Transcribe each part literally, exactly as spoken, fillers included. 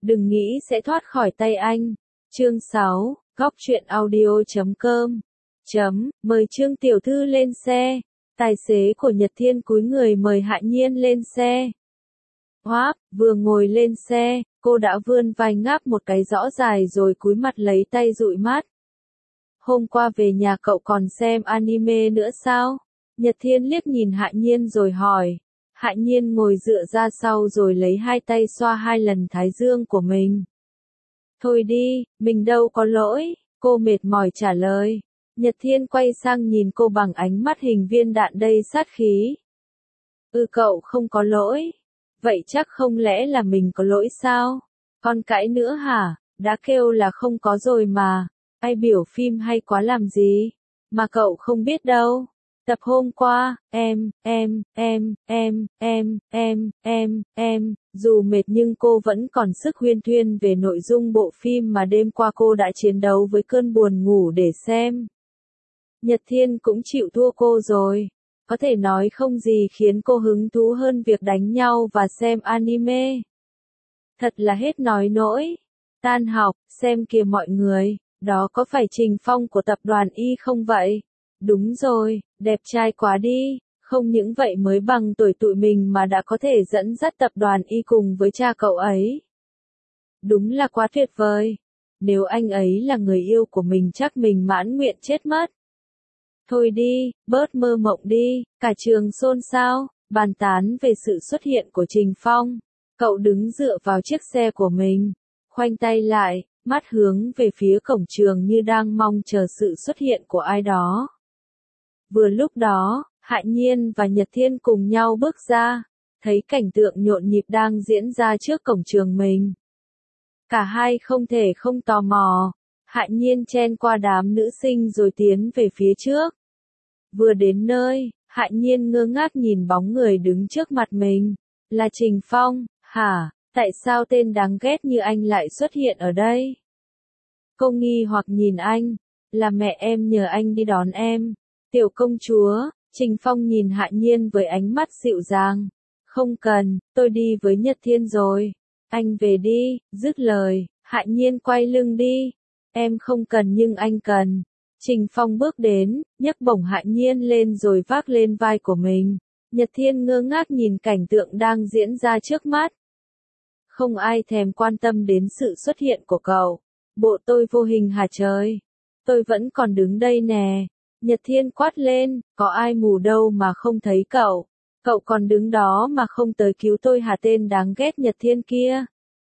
đừng nghĩ sẽ thoát khỏi tay anh. Chương sáu, góc truyện audio chấm com. Chấm, mời Trương tiểu thư lên xe. Tài xế của Nhật Thiên cúi người mời Hạ Nhiên lên xe. Hoáp, vừa ngồi lên xe, cô đã vươn vai ngáp một cái rõ dài rồi cúi mặt lấy tay dụi mắt. Hôm qua về nhà cậu còn xem anime nữa sao? Nhật Thiên liếc nhìn Hạ Nhiên rồi hỏi. Hạ Nhiên ngồi dựa ra sau rồi lấy hai tay xoa hai lần thái dương của mình. Thôi đi, mình đâu có lỗi, cô mệt mỏi trả lời. Nhật Thiên quay sang nhìn cô bằng ánh mắt hình viên đạn đầy sát khí. Ừ, cậu không có lỗi. Vậy chắc không lẽ là mình có lỗi sao? Con cãi nữa hả? Đã kêu là không có rồi mà. Ai biểu phim hay quá làm gì? Mà cậu không biết đâu. Tập hôm qua, em, em, em, em, em, em, em, em, dù mệt nhưng cô vẫn còn sức huyên thuyên về nội dung bộ phim mà đêm qua cô đã chiến đấu với cơn buồn ngủ để xem. Nhật Thiên cũng chịu thua cô rồi. Có thể nói không gì khiến cô hứng thú hơn việc đánh nhau và xem anime. Thật là hết nói nỗi. Tan học, xem kìa mọi người, đó có phải Trình Phong của tập đoàn Y không vậy? Đúng rồi, đẹp trai quá đi, không những vậy mới bằng tuổi tụi mình mà đã có thể dẫn dắt tập đoàn Y cùng với cha cậu ấy. Đúng là quá tuyệt vời. Nếu anh ấy là người yêu của mình chắc mình mãn nguyện chết mất. Thôi đi, bớt mơ mộng đi, cả trường xôn xao, bàn tán về sự xuất hiện của Trình Phong. Cậu đứng dựa vào chiếc xe của mình, khoanh tay lại, mắt hướng về phía cổng trường như đang mong chờ sự xuất hiện của ai đó. Vừa lúc đó, Hạ Nhiên và Nhật Thiên cùng nhau bước ra, thấy cảnh tượng nhộn nhịp đang diễn ra trước cổng trường mình. Cả hai không thể không tò mò. Hạ Nhiên chen qua đám nữ sinh rồi tiến về phía trước. Vừa đến nơi, Hạ Nhiên ngơ ngác nhìn bóng người đứng trước mặt mình. Là Trình Phong, hả? Tại sao tên đáng ghét như anh lại xuất hiện ở đây? Cô nghi hoặc nhìn anh. Là mẹ em nhờ anh đi đón em. Tiểu công chúa, Trình Phong nhìn Hạ Nhiên với ánh mắt dịu dàng. Không cần, tôi đi với Nhật Thiên rồi. Anh về đi, dứt lời, Hạ Nhiên quay lưng đi. Em không cần nhưng anh cần. Trình Phong bước đến, nhấc bổng Hạ Nhiên lên rồi vác lên vai của mình. Nhật Thiên ngơ ngác nhìn cảnh tượng đang diễn ra trước mắt. Không ai thèm quan tâm đến sự xuất hiện của cậu. Bộ tôi vô hình hả trời? Tôi vẫn còn đứng đây nè. Nhật Thiên quát lên, có ai mù đâu mà không thấy cậu. Cậu còn đứng đó mà không tới cứu tôi hả tên đáng ghét Nhật Thiên kia.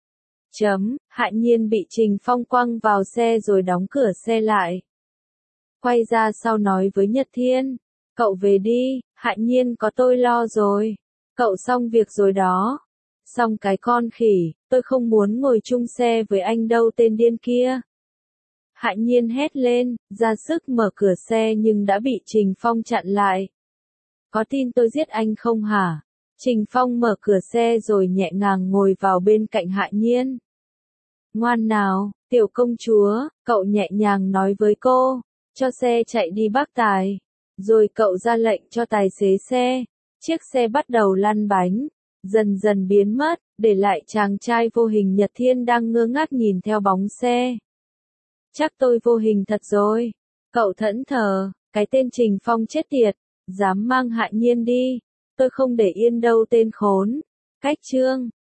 Chấm, Hạ Nhiên bị Trình Phong quăng vào xe rồi đóng cửa xe lại. Quay ra sau nói với Nhật Thiên, cậu về đi, Hạ Nhiên có tôi lo rồi. Cậu xong việc rồi đó. Xong cái con khỉ, tôi không muốn ngồi chung xe với anh đâu tên điên kia. Hạ Nhiên hét lên, ra sức mở cửa xe nhưng đã bị Trình Phong chặn lại. Có tin tôi giết anh không hả? Trình Phong mở cửa xe rồi nhẹ nhàng ngồi vào bên cạnh Hạ Nhiên. Ngoan nào, tiểu công chúa, cậu nhẹ nhàng nói với cô, cho xe chạy đi bác tài. Rồi cậu ra lệnh cho tài xế xe. Chiếc xe bắt đầu lăn bánh, dần dần biến mất, để lại chàng trai vô hình Nhật Thiên đang ngơ ngác nhìn theo bóng xe. Chắc tôi vô hình thật rồi. Cậu thẫn thờ, cái tên Trình Phong chết tiệt, dám mang Hạ Nhiên đi. Tôi không để yên đâu tên khốn. Cách chương.